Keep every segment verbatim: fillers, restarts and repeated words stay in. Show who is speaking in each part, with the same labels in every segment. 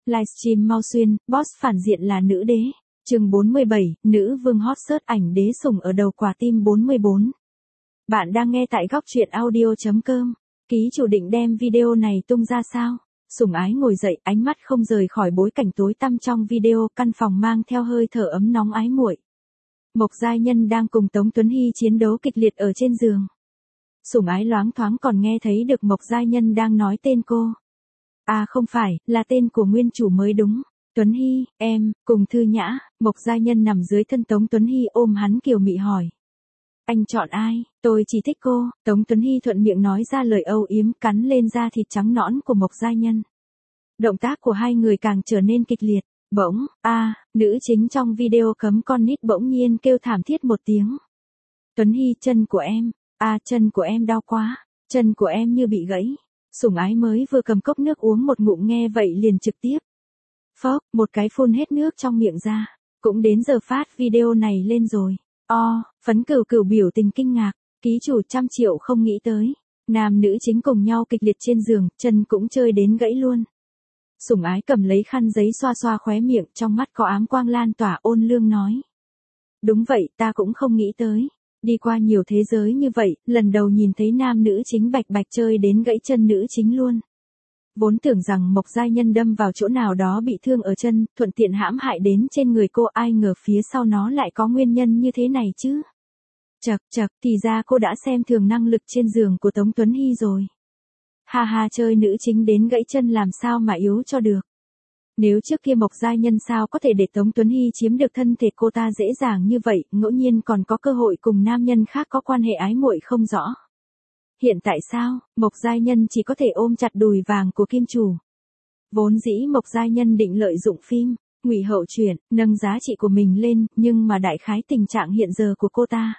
Speaker 1: Livestream mau xuyên, boss phản diện là nữ đế. Chương bốn mươi bảy, nữ vương hot search ảnh đế sủng ở đầu quả tim bốn mươi bốn. Bạn đang nghe tại góc truyện audio chấm com. Ký chủ định đem video này tung ra sao? Sủng ái ngồi dậy, ánh mắt không rời khỏi bối cảnh tối tăm trong video, căn phòng mang theo hơi thở ấm nóng ái muội. Mộc Giai Nhân đang cùng Tống Tuấn Hy chiến đấu kịch liệt ở trên giường. Sủng ái loáng thoáng còn nghe thấy được Mộc Giai Nhân đang nói tên cô. À không phải, là tên của nguyên chủ mới đúng. Tuấn Hy, em, cùng Thư Nhã. Mộc Giai Nhân nằm dưới thân Tống Tuấn Hy ôm hắn kiều mị hỏi. Anh chọn ai? Tôi chỉ thích cô. Tống Tuấn Hy thuận miệng nói ra lời âu yếm, cắn lên da thịt trắng nõn của Mộc Giai Nhân. Động tác của hai người càng trở nên kịch liệt. Bỗng, a à, nữ chính trong video cấm con nít bỗng nhiên kêu thảm thiết một tiếng. Tuấn Hy, chân của em. A à, chân của em đau quá. Chân của em như bị gãy. Sủng ái mới vừa cầm cốc nước uống một ngụm nghe vậy liền trực tiếp. Phốc, một cái phun hết nước trong miệng ra. Cũng đến giờ phát video này lên rồi. O, phấn cửu cửu biểu tình kinh ngạc. Ký chủ trăm triệu không nghĩ tới. Nam nữ chính cùng nhau kịch liệt trên giường, chân cũng chơi đến gãy luôn. Sủng ái cầm lấy khăn giấy xoa xoa khóe miệng, trong mắt có ám quang lan tỏa, ôn lương nói. Đúng vậy, ta cũng không nghĩ tới. Đi qua nhiều thế giới như vậy, lần đầu nhìn thấy nam nữ chính bạch bạch chơi đến gãy chân nữ chính luôn. Vốn tưởng rằng Mộc Giai Nhân đâm vào chỗ nào đó bị thương ở chân, thuận tiện hãm hại đến trên người cô, ai ngờ phía sau nó lại có nguyên nhân như thế này chứ. Chậc chậc, thì ra cô đã xem thường năng lực trên giường của Tống Tuấn Hy rồi. Ha ha, chơi nữ chính đến gãy chân làm sao mà yếu cho được. Nếu trước kia Mộc Giai Nhân sao có thể để Tống Tuấn Hy chiếm được thân thể cô ta dễ dàng như vậy, ngẫu nhiên còn có cơ hội cùng nam nhân khác có quan hệ ái muội không rõ. Hiện tại sao, Mộc Giai Nhân chỉ có thể ôm chặt đùi vàng của kim chủ. Vốn dĩ Mộc Giai Nhân định lợi dụng phim, ngụy hậu chuyển, nâng giá trị của mình lên, nhưng mà đại khái tình trạng hiện giờ của cô ta.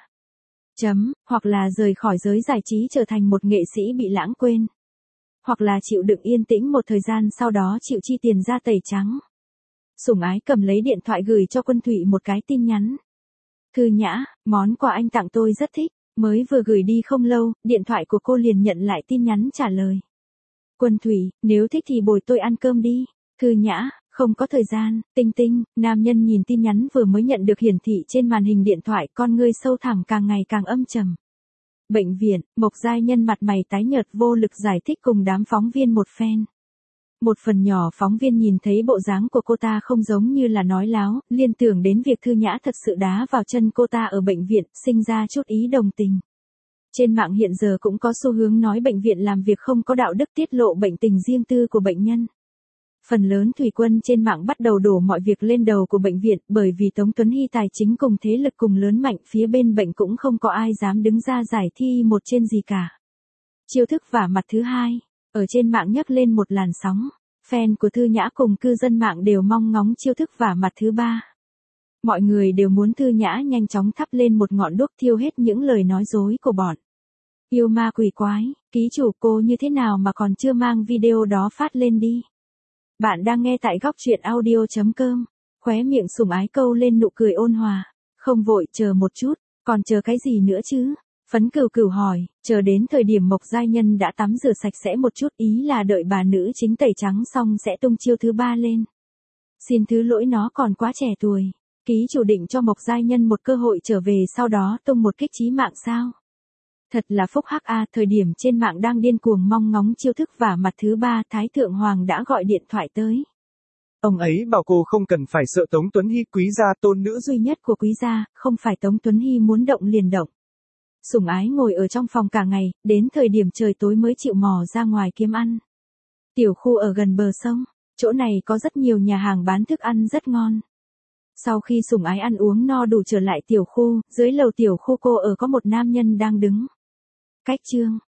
Speaker 1: Chấm, hoặc là rời khỏi giới giải trí trở thành một nghệ sĩ bị lãng quên. Hoặc là chịu đựng yên tĩnh một thời gian sau đó chịu chi tiền ra tẩy trắng. Sủng ái cầm lấy điện thoại gửi cho Quân Thụy một cái tin nhắn. Thư Nhã, món quà anh tặng tôi rất thích. Mới vừa gửi đi không lâu, điện thoại của cô liền nhận lại tin nhắn trả lời. Quân Thụy, nếu thích thì bồi tôi ăn cơm đi. Thư Nhã, không có thời gian. Tinh tinh, nam nhân nhìn tin nhắn vừa mới nhận được hiển thị trên màn hình điện thoại, con ngươi sâu thẳm càng ngày càng âm trầm. Bệnh viện, Mộc Giai Nhân mặt mày tái nhợt vô lực giải thích cùng đám phóng viên một phen. Một phần nhỏ phóng viên nhìn thấy bộ dáng của cô ta không giống như là nói láo, liên tưởng đến việc Thư Nhã thật sự đá vào chân cô ta ở bệnh viện, sinh ra chút ý đồng tình. Trên mạng hiện giờ cũng có xu hướng nói bệnh viện làm việc không có đạo đức, tiết lộ bệnh tình riêng tư của bệnh nhân. Phần lớn thủy quân trên mạng bắt đầu đổ mọi việc lên đầu của bệnh viện, bởi vì Tống Tuấn Hy tài chính cùng thế lực cùng lớn mạnh, phía bên bệnh cũng không có ai dám đứng ra giải thi một trên gì cả. Chiêu thức vả mặt thứ hai, ở trên mạng nhấc lên một làn sóng. Fan của Thư Nhã cùng cư dân mạng đều mong ngóng chiêu thức vả mặt thứ ba. Mọi người đều muốn Thư Nhã nhanh chóng thắp lên một ngọn đuốc thiêu hết những lời nói dối của bọn yêu ma quỷ quái. Ký chủ, cô như thế nào mà còn chưa mang video đó phát lên đi. Bạn đang nghe tại góc truyện audio chấm com. Khóe miệng sủng ái câu lên nụ cười ôn hòa. Không vội, chờ một chút, còn chờ cái gì nữa chứ? Phấn cửu cửu hỏi, chờ đến thời điểm Mộc Giai Nhân đã tắm rửa sạch sẽ một chút, ý là đợi bà nữ chính tẩy trắng xong sẽ tung chiêu thứ ba lên. Xin thứ lỗi, nó còn quá trẻ tuổi. Ký chủ định cho Mộc Giai Nhân một cơ hội trở về sau đó tung một kích chí mạng sao? Thật là phúc hắc a, thời điểm trên mạng đang điên cuồng mong ngóng chiêu thức vả mặt thứ ba, Thái Thượng Hoàng đã gọi điện thoại tới.
Speaker 2: Ông ấy bảo cô không cần phải sợ Tống Tuấn Hy, quý gia tôn nữ
Speaker 1: duy nhất của quý gia, không phải Tống Tuấn Hy muốn động liền động. Sủng ái ngồi ở trong phòng cả ngày, đến thời điểm trời tối mới chịu mò ra ngoài kiếm ăn. Tiểu khu ở gần bờ sông, chỗ này có rất nhiều nhà hàng bán thức ăn rất ngon. Sau khi sủng ái ăn uống no đủ trở lại tiểu khu, dưới lầu tiểu khu cô ở có một nam nhân đang đứng. Cách chương,